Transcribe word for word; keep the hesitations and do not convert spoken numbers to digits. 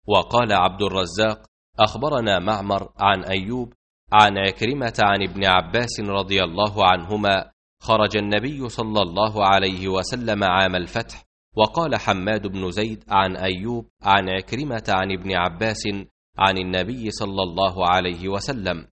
وقال عبد الرزاق: أخبرنا معمر عن أيوب عن عكرمة عن ابن عباس رضي الله عنهما: خرج النبي صلى الله عليه وسلم عام الفتح. وقال حماد بن زيد عن أيوب عن عكرمة عن ابن عباس عن النبي صلى الله عليه وسلم: